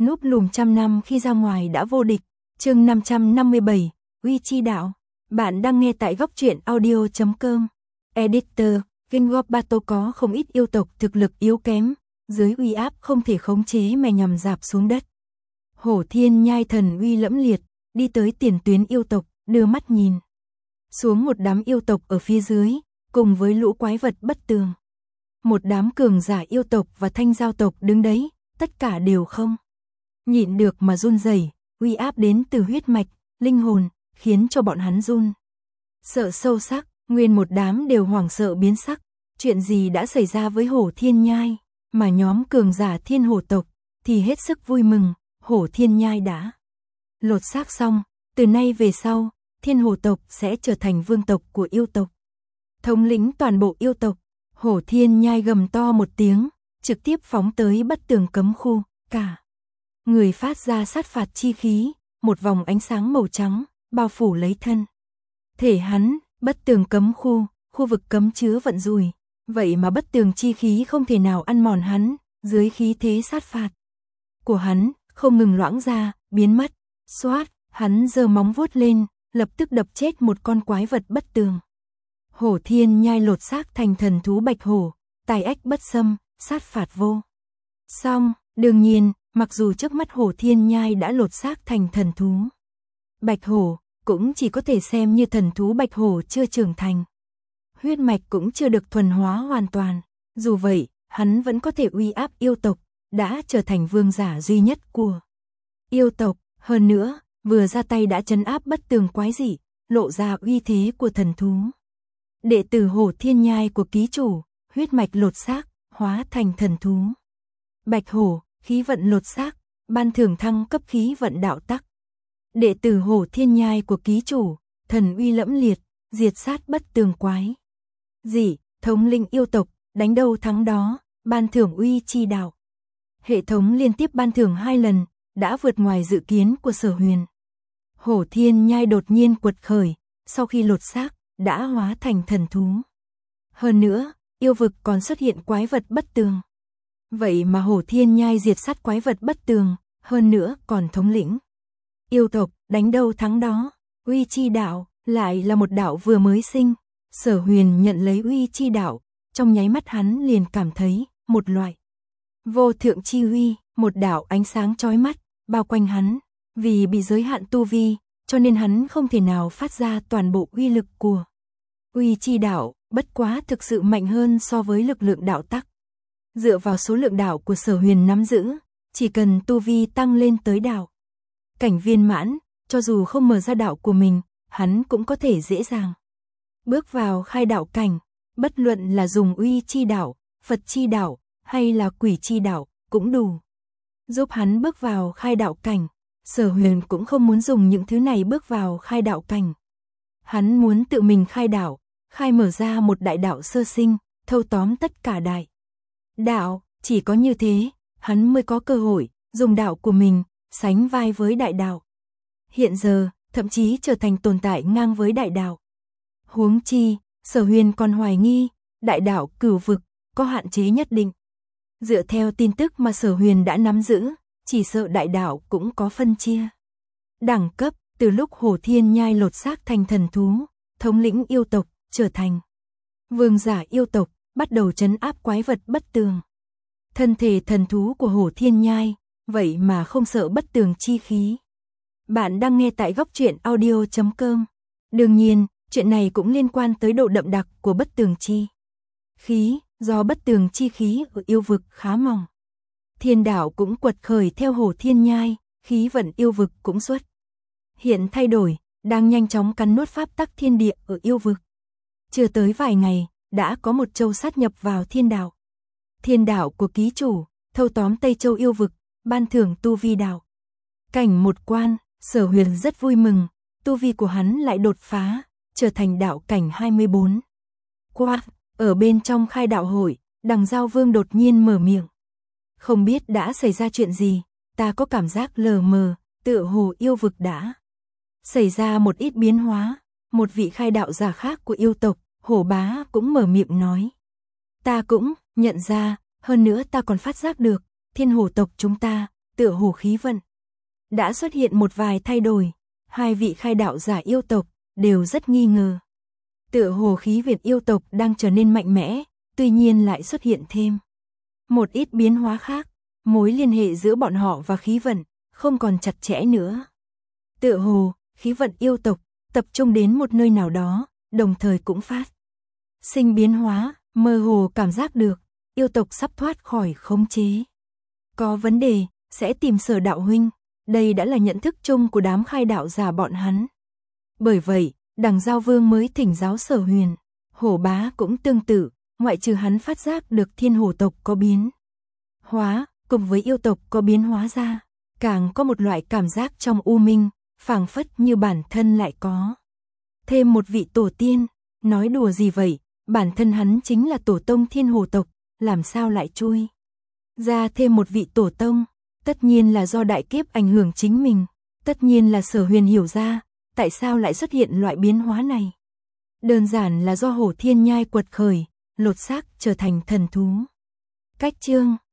Núp lùm trăm năm khi ra ngoài đã vô địch. Chương 557, Uy Chi Đạo. Bạn đang nghe tại góc truyện audio.com. Editor, King Battle có không ít yêu tộc thực lực yếu kém, dưới uy áp không thể khống chế mà nhằm dạp xuống đất. Hổ Thiên Nhai thần uy lẫm liệt, đi tới tiền tuyến yêu tộc, đưa mắt nhìn xuống một đám yêu tộc ở phía dưới, cùng với lũ quái vật bất tường. Một đám cường giả yêu tộc và thanh giao tộc đứng đấy, tất cả đều không nhịn được mà run rẩy, uy áp đến từ huyết mạch, linh hồn, khiến cho bọn hắn run sợ sâu sắc, nguyên một đám đều hoảng sợ biến sắc. Chuyện gì đã xảy ra với Hổ Thiên Nhai, mà nhóm cường giả Thiên Hổ tộc thì hết sức vui mừng. Hổ Thiên Nhai đã lột xác xong, từ nay về sau, Thiên Hổ tộc sẽ trở thành vương tộc của yêu tộc, thống lĩnh toàn bộ yêu tộc. Hổ Thiên Nhai gầm to một tiếng, trực tiếp phóng tới bất tường cấm khu, cả người phát ra sát phạt chi khí, một vòng ánh sáng màu trắng bao phủ lấy thân thể hắn. Bất tường cấm khu, khu vực cấm chứa vận rủi, vậy mà bất tường chi khí không thể nào ăn mòn hắn, dưới khí thế sát phạt của hắn không ngừng loãng ra, biến mất. Xoát, hắn giơ móng vuốt lên, lập tức đập chết một con quái vật bất tường. Hổ Thiên Nhai lột xác thành thần thú bạch hổ, tài ách bất xâm, sát phạt vô song. Đương nhiên, mặc dù trước mắt Hổ Thiên Nhai đã lột xác thành thần thú bạch hổ, cũng chỉ có thể xem như thần thú bạch hổ chưa trưởng thành. Huyết mạch cũng chưa được thuần hóa hoàn toàn. Dù vậy, hắn vẫn có thể uy áp yêu tộc, đã trở thành vương giả duy nhất của yêu tộc. Hơn nữa, vừa ra tay đã trấn áp bất tường quái dị, lộ ra uy thế của thần thú. Đệ tử Hổ Thiên Nhai của ký chủ, huyết mạch lột xác, hóa thành thần thú bạch hổ, khí vận lột xác, ban thưởng thăng cấp khí vận đạo tắc. Đệ tử Hổ Thiên Nhai của ký chủ, thần uy lẫm liệt, diệt sát bất tường quái dị, thống lĩnh yêu tộc, đánh đâu thắng đó, ban thưởng Uy Chi Đạo. Hệ thống liên tiếp ban thưởng 2 lần, đã vượt ngoài dự kiến của Sở Huyền. Hổ Thiên Nhai đột nhiên quật khởi, sau khi lột xác, đã hóa thành thần thú. Hơn nữa, yêu vực còn xuất hiện quái vật bất tường. Vậy mà Hổ Thiên Nhai diệt sát quái vật bất tường, hơn nữa còn thống lĩnh yêu tộc, đánh đâu thắng đó. Uy Chi Đạo lại là một đạo vừa mới sinh. Sở Huyền nhận lấy Uy Chi Đạo, trong nháy mắt hắn liền cảm thấy một loại vô thượng chi uy, một đạo ánh sáng chói mắt bao quanh hắn. Vì bị giới hạn tu vi, cho nên hắn không thể nào phát ra toàn bộ uy lực của Uy Chi Đạo, bất quá thực sự mạnh hơn so với lực lượng đạo tắc. Dựa vào số lượng đạo của Sở Huyền nắm giữ, chỉ cần tu vi tăng lên tới đạo cảnh viên mãn, cho dù không mở ra đạo của mình, hắn cũng có thể dễ dàng bước vào khai đạo cảnh. Bất luận là dùng Uy Chi Đạo, Phật Chi Đạo hay là Quỷ Chi Đạo cũng đủ giúp hắn bước vào khai đạo cảnh. Sở Huyền cũng không muốn dùng những thứ này bước vào khai đạo cảnh. Hắn muốn tự mình khai đạo, khai mở ra một đại đạo sơ sinh, thâu tóm tất cả đại đạo. Chỉ có như thế, hắn mới có cơ hội dùng đạo của mình sánh vai với đại đạo. Hiện giờ, thậm chí trở thành tồn tại ngang với đại đạo. Huống chi, Sở Huyền còn hoài nghi, đại đạo cửu vực có hạn chế nhất định. Dựa theo tin tức mà Sở Huyền đã nắm giữ, chỉ sợ đại đạo cũng có phân chia đẳng cấp. Từ lúc Hổ Thiên Nhai lột xác thành thần thú, thống lĩnh yêu tộc, trở thành vương giả yêu tộc, bắt đầu trấn áp quái vật bất tường. Thân thể thần thú của Hổ Thiên Nhai, vậy mà không sợ bất tường chi khí. Bạn đang nghe tại góc truyện audio.com. Đương nhiên, chuyện này cũng liên quan tới độ đậm đặc của bất tường chi khí, do bất tường chi khí ở yêu vực khá mỏng. Thiên đạo cũng quật khởi theo Hổ Thiên Nhai, khí vận yêu vực cũng xuất hiện thay đổi, đang nhanh chóng cắn nuốt pháp tắc thiên địa ở yêu vực. Chưa tới vài ngày, đã có một châu sát nhập vào thiên đạo. Thiên đạo của ký chủ, thâu tóm Tây Châu yêu vực, ban thưởng tu vi đạo cảnh một quan. Sở Huyền rất vui mừng, tu vi của hắn lại đột phá, trở thành đạo cảnh 24. Qua, ở bên trong khai đạo hội, Đằng Giao Vương đột nhiên mở miệng. Không biết đã xảy ra chuyện gì, ta có cảm giác lờ mờ, tựa hồ yêu vực đã xảy ra một ít biến hóa. Một vị khai đạo giả khác của yêu tộc, Hổ Bá cũng mở miệng nói. Ta cũng nhận ra, hơn nữa ta còn phát giác được, Thiên Hổ tộc chúng ta tựa hồ khí vận đã xuất hiện một vài thay đổi, hai vị khai đạo giả yêu tộc đều rất nghi ngờ. Tựa hồ khí Việt yêu tộc đang trở nên mạnh mẽ, tuy nhiên lại xuất hiện thêm một ít biến hóa khác, mối liên hệ giữa bọn họ và khí vận không còn chặt chẽ nữa. Tựa hồ, khí vận yêu tộc tập trung đến một nơi nào đó, đồng thời cũng phát sinh biến hóa, mơ hồ cảm giác được yêu tộc sắp thoát khỏi khống chế. Có vấn đề, sẽ tìm Sở đạo huynh, đây đã là nhận thức chung của đám khai đạo giả bọn hắn. Bởi vậy, Đằng Giao Vương mới thỉnh giáo Sở Huyền, Hổ Bá cũng tương tự, ngoại trừ hắn phát giác được thiên hổ tộc có biến hóa, cùng với yêu tộc có biến hóa ra, càng có một loại cảm giác trong u minh, phảng phất như bản thân lại có thêm một vị tổ tiên. Nói đùa gì vậy, bản thân hắn chính là tổ tông thiên hổ tộc, làm sao lại chui ra thêm một vị tổ tông? Tất nhiên là do đại kiếp ảnh hưởng chính mình, tất nhiên là Sở Huyền hiểu ra, tại sao lại xuất hiện loại biến hóa này. Đơn giản là do Hổ Thiên Nhai quật khởi, lột xác trở thành thần thú. Cách chương